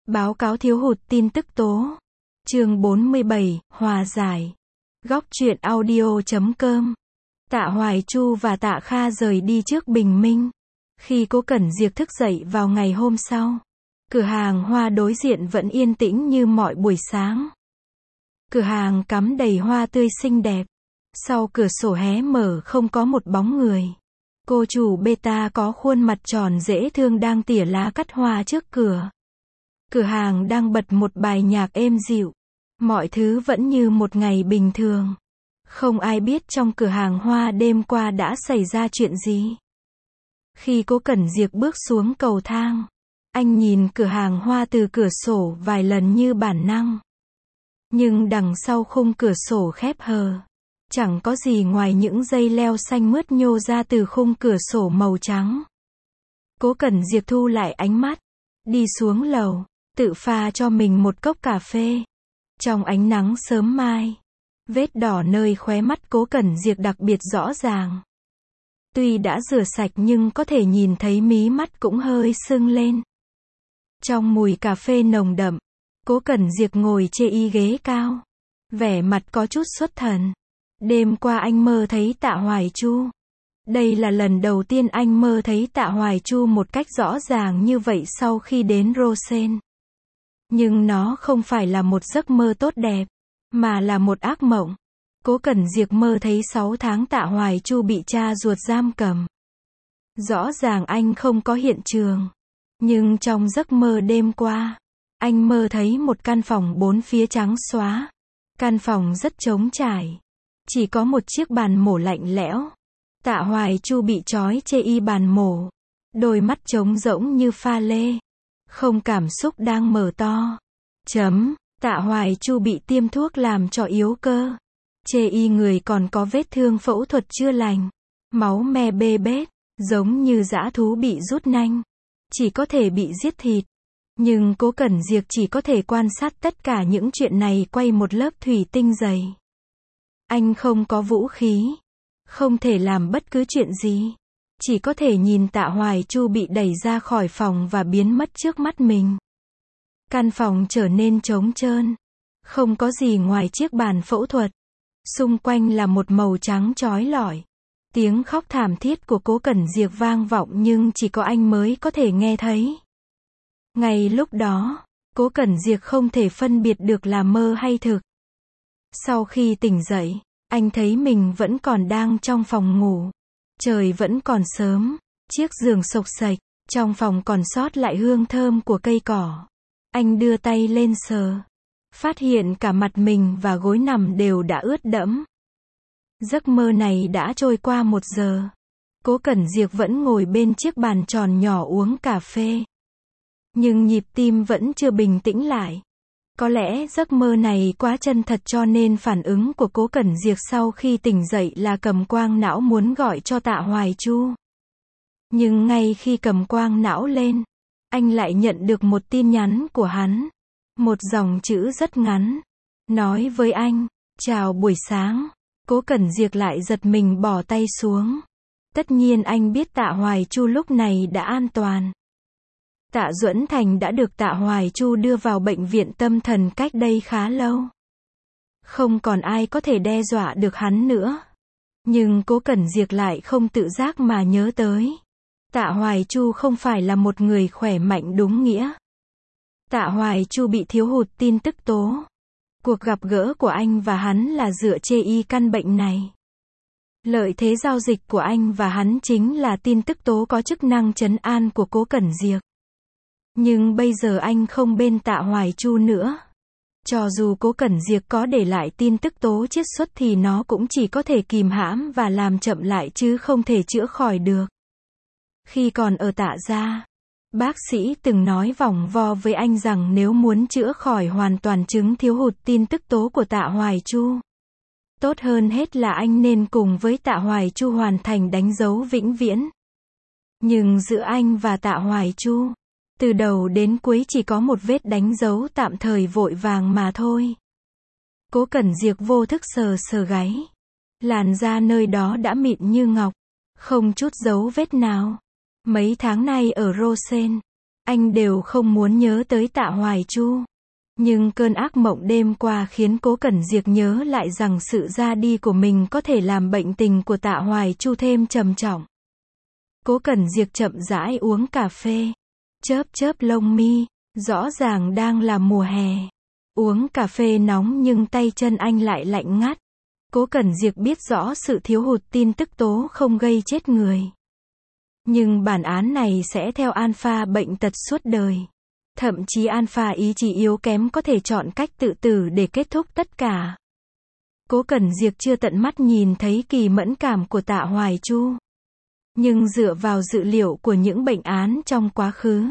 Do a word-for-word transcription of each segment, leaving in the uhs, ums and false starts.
Báo cáo thiếu hụt tin tức tố. Chương bốn mươi bảy, hòa giải. Góc truyện audio chấm com. Tạ Hoài Chu và Tạ Kha rời đi trước bình minh. Khi Cố Cẩn Diệp thức dậy vào ngày hôm sau, cửa hàng hoa đối diện vẫn yên tĩnh như mọi buổi sáng. Cửa hàng cắm đầy hoa tươi xinh đẹp. Sau cửa sổ hé mở không có một bóng người. Cô chủ Beta có khuôn mặt tròn dễ thương đang tỉa lá cắt hoa trước cửa. Cửa hàng đang bật một bài nhạc êm dịu. Mọi thứ vẫn như một ngày bình thường. Không ai biết trong cửa hàng hoa đêm qua đã xảy ra chuyện gì. Khi Cố Cẩn Diệp bước xuống cầu thang, anh nhìn cửa hàng hoa từ cửa sổ vài lần như bản năng. Nhưng đằng sau khung cửa sổ khép hờ, chẳng có gì ngoài những dây leo xanh mướt nhô ra từ khung cửa sổ màu trắng. Cố Cẩn Diệp thu lại ánh mắt, đi xuống lầu, tự pha cho mình một cốc cà phê. Trong ánh nắng sớm mai, vết đỏ nơi khóe mắt Cố Cẩn Diệp đặc biệt rõ ràng. Tuy đã rửa sạch nhưng có thể nhìn thấy mí mắt cũng hơi sưng lên. Trong mùi cà phê nồng đậm, Cố Cẩn Diệp ngồi chê y ghế cao, vẻ mặt có chút xuất thần. Đêm qua anh mơ thấy Tạ Hoài Chu. Đây là lần đầu tiên anh mơ thấy Tạ Hoài Chu một cách rõ ràng như vậy sau khi đến Rosen. Nhưng nó không phải là một giấc mơ tốt đẹp, mà là một ác mộng. Cố Cẩn Diệp mơ thấy sáu tháng Tạ Hoài Chu bị cha ruột giam cầm. Rõ ràng anh không có hiện trường. Nhưng trong giấc mơ đêm qua, anh mơ thấy một căn phòng bốn phía trắng xóa. Căn phòng rất trống trải. Chỉ có một chiếc bàn mổ lạnh lẽo. Tạ Hoài Chu bị trói chê y bàn mổ. Đôi mắt trống rỗng như pha lê. Không cảm xúc đang mở to. Chấm. Tạ Hoài Chu bị tiêm thuốc làm cho yếu cơ. Chê y người còn có vết thương phẫu thuật chưa lành. Máu me bê bết, giống như dã thú bị rút nanh. Chỉ có thể bị giết thịt. Nhưng Cố Cẩn Diệp chỉ có thể quan sát tất cả những chuyện này quay một lớp thủy tinh dày. Anh không có vũ khí. Không thể làm bất cứ chuyện gì. Chỉ có thể nhìn Tạ Hoài Chu bị đẩy ra khỏi phòng và biến mất trước mắt mình. Căn phòng trở nên trống trơn. Không có gì ngoài chiếc bàn phẫu thuật. Xung quanh là một màu trắng chói lọi. Tiếng khóc thảm thiết của Cố Cẩn Diệp vang vọng nhưng chỉ có anh mới có thể nghe thấy. Ngay lúc đó, Cố Cẩn Diệp không thể phân biệt được là mơ hay thực. Sau khi tỉnh dậy, anh thấy mình vẫn còn đang trong phòng ngủ. Trời vẫn còn sớm, chiếc giường xộc xệch, trong phòng còn sót lại hương thơm của cây cỏ. Anh đưa tay lên sờ, phát hiện cả mặt mình và gối nằm đều đã ướt đẫm. Giấc mơ này đã trôi qua một giờ. Cố Cẩn Diệp vẫn ngồi bên chiếc bàn tròn nhỏ uống cà phê. Nhưng nhịp tim vẫn chưa bình tĩnh lại. Có lẽ giấc mơ này quá chân thật cho nên phản ứng của Cố Cẩn Diệp sau khi tỉnh dậy là cầm quang não muốn gọi cho Tạ Hoài Chu. Nhưng ngay khi cầm quang não lên, anh lại nhận được một tin nhắn của hắn. Một dòng chữ rất ngắn. Nói với anh, chào buổi sáng. Cố Cẩn Diệp lại giật mình bỏ tay xuống. Tất nhiên anh biết Tạ Hoài Chu lúc này đã an toàn. Tạ Duẫn Thành đã được Tạ Hoài Chu đưa vào bệnh viện tâm thần cách đây khá lâu. Không còn ai có thể đe dọa được hắn nữa. Nhưng Cố Cẩn Diệp lại không tự giác mà nhớ tới. Tạ Hoài Chu không phải là một người khỏe mạnh đúng nghĩa. Tạ Hoài Chu bị thiếu hụt tin tức tố. Cuộc gặp gỡ của anh và hắn là dựa chê y căn bệnh này. Lợi thế giao dịch của anh và hắn chính là tin tức tố có chức năng trấn an của Cố Cẩn Diệp. Nhưng bây giờ anh không bên Tạ Hoài Chu nữa. Cho dù Cố Cẩn Diệp có để lại tin tức tố chiết xuất thì nó cũng chỉ có thể kìm hãm và làm chậm lại chứ không thể chữa khỏi được. Khi còn ở Tạ gia, bác sĩ từng nói vòng vo với anh rằng nếu muốn chữa khỏi hoàn toàn chứng thiếu hụt tin tức tố của Tạ Hoài Chu, tốt hơn hết là anh nên cùng với Tạ Hoài Chu hoàn thành đánh dấu vĩnh viễn. Nhưng giữa anh và Tạ Hoài Chu, từ đầu đến cuối chỉ có một vết đánh dấu tạm thời vội vàng mà thôi. Cố Cẩn Diệp vô thức sờ sờ gáy. Làn da nơi đó đã mịn như ngọc, không chút dấu vết nào. Mấy tháng nay ở Rosen, anh đều không muốn nhớ tới Tạ Hoài Chu. Nhưng cơn ác mộng đêm qua khiến Cố Cẩn Diệc nhớ lại rằng sự ra đi của mình có thể làm bệnh tình của Tạ Hoài Chu thêm trầm trọng. Cố Cẩn Diệc chậm rãi uống cà phê, chớp chớp lông mi, rõ ràng đang là mùa hè. Uống cà phê nóng nhưng tay chân anh lại lạnh ngắt. Cố Cẩn Diệc biết rõ sự thiếu hụt tin tức tố không gây chết người. Nhưng bản án này sẽ theo Alpha bệnh tật suốt đời. Thậm chí Alpha ý chí yếu kém có thể chọn cách tự tử để kết thúc tất cả. Cố Cẩn Diệc chưa tận mắt nhìn thấy kỳ mẫn cảm của Tạ Hoài Chu. Nhưng dựa vào dữ liệu của những bệnh án trong quá khứ,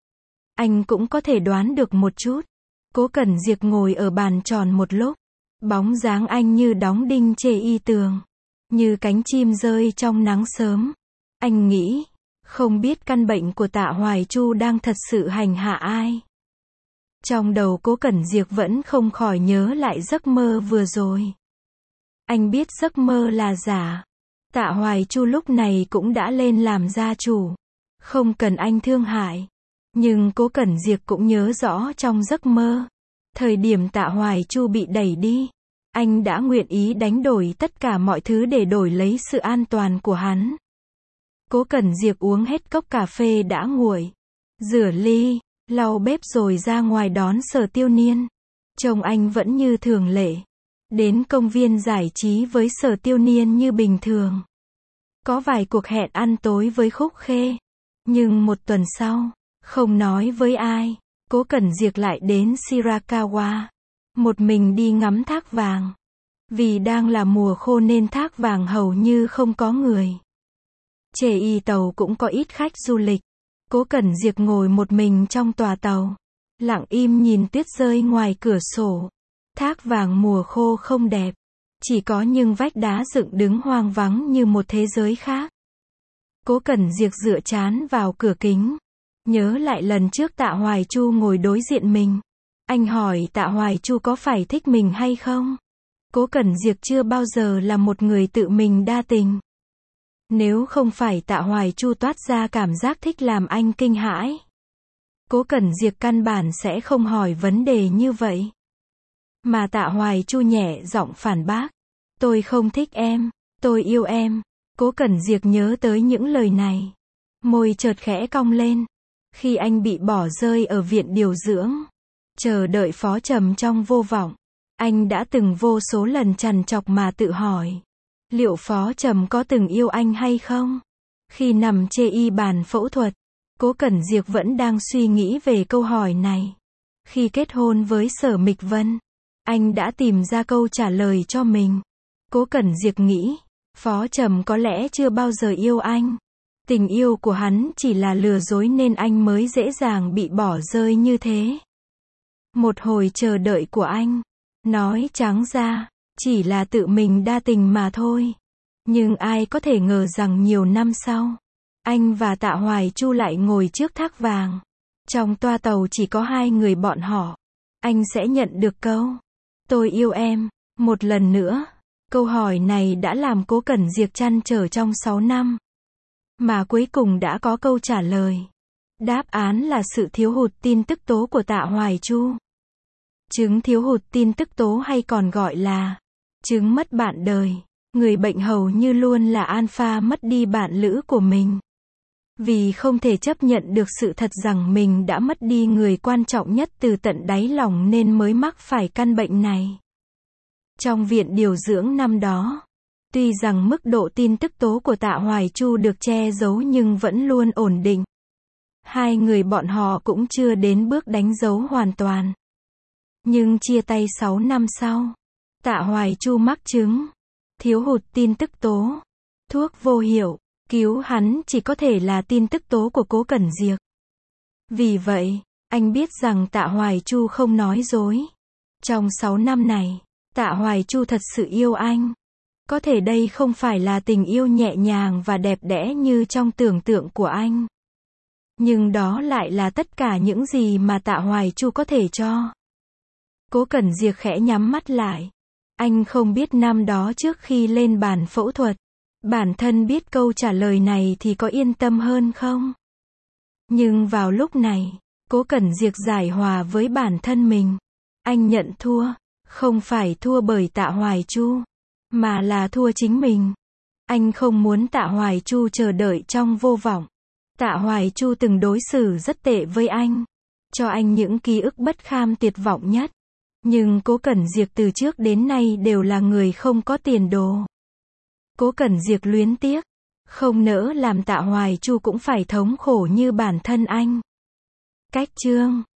anh cũng có thể đoán được một chút. Cố Cẩn Diệc ngồi ở bàn tròn một lúc. Bóng dáng anh như đóng đinh chê y tường. Như cánh chim rơi trong nắng sớm. Anh nghĩ, không biết căn bệnh của Tạ Hoài Chu đang thật sự hành hạ ai. Trong đầu Cố Cẩn Diệc vẫn không khỏi nhớ lại giấc mơ vừa rồi. Anh biết giấc mơ là giả. Tạ Hoài Chu lúc này cũng đã lên làm gia chủ. Không cần anh thương hại. Nhưng Cố Cẩn Diệc cũng nhớ rõ trong giấc mơ. Thời điểm Tạ Hoài Chu bị đẩy đi, anh đã nguyện ý đánh đổi tất cả mọi thứ để đổi lấy sự an toàn của hắn. Cố Cẩn Diệc uống hết cốc cà phê đã nguội. Rửa ly, lau bếp rồi ra ngoài đón Sở Tiêu Niên. Trông anh vẫn như thường lệ. Đến công viên giải trí với Sở Tiêu Niên như bình thường. Có vài cuộc hẹn ăn tối với Khúc Khê. Nhưng một tuần sau, không nói với ai, Cố Cẩn Diệc lại đến Shirakawa. Một mình đi ngắm thác vàng. Vì đang là mùa khô nên thác vàng hầu như không có người. Chê y tàu cũng có ít khách du lịch. Cố Cẩn Diệc ngồi một mình trong tòa tàu. Lặng im nhìn tuyết rơi ngoài cửa sổ. Thác vàng mùa khô không đẹp. Chỉ có những vách đá dựng đứng hoang vắng như một thế giới khác. Cố Cẩn Diệc dựa trán vào cửa kính. Nhớ lại lần trước Tạ Hoài Chu ngồi đối diện mình. Anh hỏi Tạ Hoài Chu có phải thích mình hay không? Cố Cẩn Diệc chưa bao giờ là một người tự mình đa tình. Nếu không phải Tạ Hoài Chu toát ra cảm giác thích làm anh kinh hãi, Cố Cẩn Diệc căn bản sẽ không hỏi vấn đề như vậy. Mà Tạ Hoài Chu nhẹ giọng phản bác. Tôi không thích em, tôi yêu em. Cố Cẩn Diệc nhớ tới những lời này. Môi chợt khẽ cong lên. Khi anh bị bỏ rơi ở viện điều dưỡng, chờ đợi Phó Trầm trong vô vọng, anh đã từng vô số lần trằn trọc mà tự hỏi. Liệu Phó Trầm có từng yêu anh hay không? Khi nằm chê y bàn phẫu thuật, Cố Cẩn Diệc vẫn đang suy nghĩ về câu hỏi này. Khi kết hôn với Sở Mịch Vân, anh đã tìm ra câu trả lời cho mình. Cố Cẩn Diệc nghĩ, Phó Trầm có lẽ chưa bao giờ yêu anh. Tình yêu của hắn chỉ là lừa dối nên anh mới dễ dàng bị bỏ rơi như thế. Một hồi chờ đợi của anh, nói trắng ra, chỉ là tự mình đa tình mà thôi. Nhưng ai có thể ngờ rằng nhiều năm sau, anh và Tạ Hoài Chu lại ngồi trước thác vàng. Trong toa tàu chỉ có hai người bọn họ. Anh sẽ nhận được câu, tôi yêu em, một lần nữa. Câu hỏi này đã làm Cố Cẩn Diệc trăn trở trong sáu năm. Mà cuối cùng đã có câu trả lời. Đáp án là sự thiếu hụt tin tức tố của Tạ Hoài Chu. Chứng thiếu hụt tin tức tố hay còn gọi là chứng mất bạn đời. Người bệnh hầu như luôn là alpha mất đi bạn lữ của mình. Vì không thể chấp nhận được sự thật rằng mình đã mất đi người quan trọng nhất từ tận đáy lòng nên mới mắc phải căn bệnh này. Trong viện điều dưỡng năm đó, tuy rằng mức độ tin tức tố của Tạ Hoài Chu được che giấu nhưng vẫn luôn ổn định. Hai người bọn họ cũng chưa đến bước đánh dấu hoàn toàn. Nhưng chia tay sáu năm sau, Tạ Hoài Chu mắc chứng thiếu hụt tin tức tố. Thuốc vô hiệu, cứu hắn chỉ có thể là tin tức tố của Cố Cẩn Diệc. Vì vậy, anh biết rằng Tạ Hoài Chu không nói dối. Trong sáu năm này, Tạ Hoài Chu thật sự yêu anh. Có thể đây không phải là tình yêu nhẹ nhàng và đẹp đẽ như trong tưởng tượng của anh. Nhưng đó lại là tất cả những gì mà Tạ Hoài Chu có thể cho. Cố Cẩn Diệc khẽ nhắm mắt lại. Anh không biết năm đó trước khi lên bàn phẫu thuật, bản thân biết câu trả lời này thì có yên tâm hơn không? Nhưng vào lúc này, Cố Cẩn Diệc giải hòa với bản thân mình. Anh nhận thua, không phải thua bởi Tạ Hoài Chu, mà là thua chính mình. Anh không muốn Tạ Hoài Chu chờ đợi trong vô vọng. Tạ Hoài Chu từng đối xử rất tệ với anh, cho anh những ký ức bất kham tuyệt vọng nhất. Nhưng Cố Cẩn Diệc từ trước đến nay đều là người không có tiền đồ. Cố Cẩn Diệc luyến tiếc, không nỡ làm Tạ Hoài Chu cũng phải thống khổ như bản thân anh. Cách chương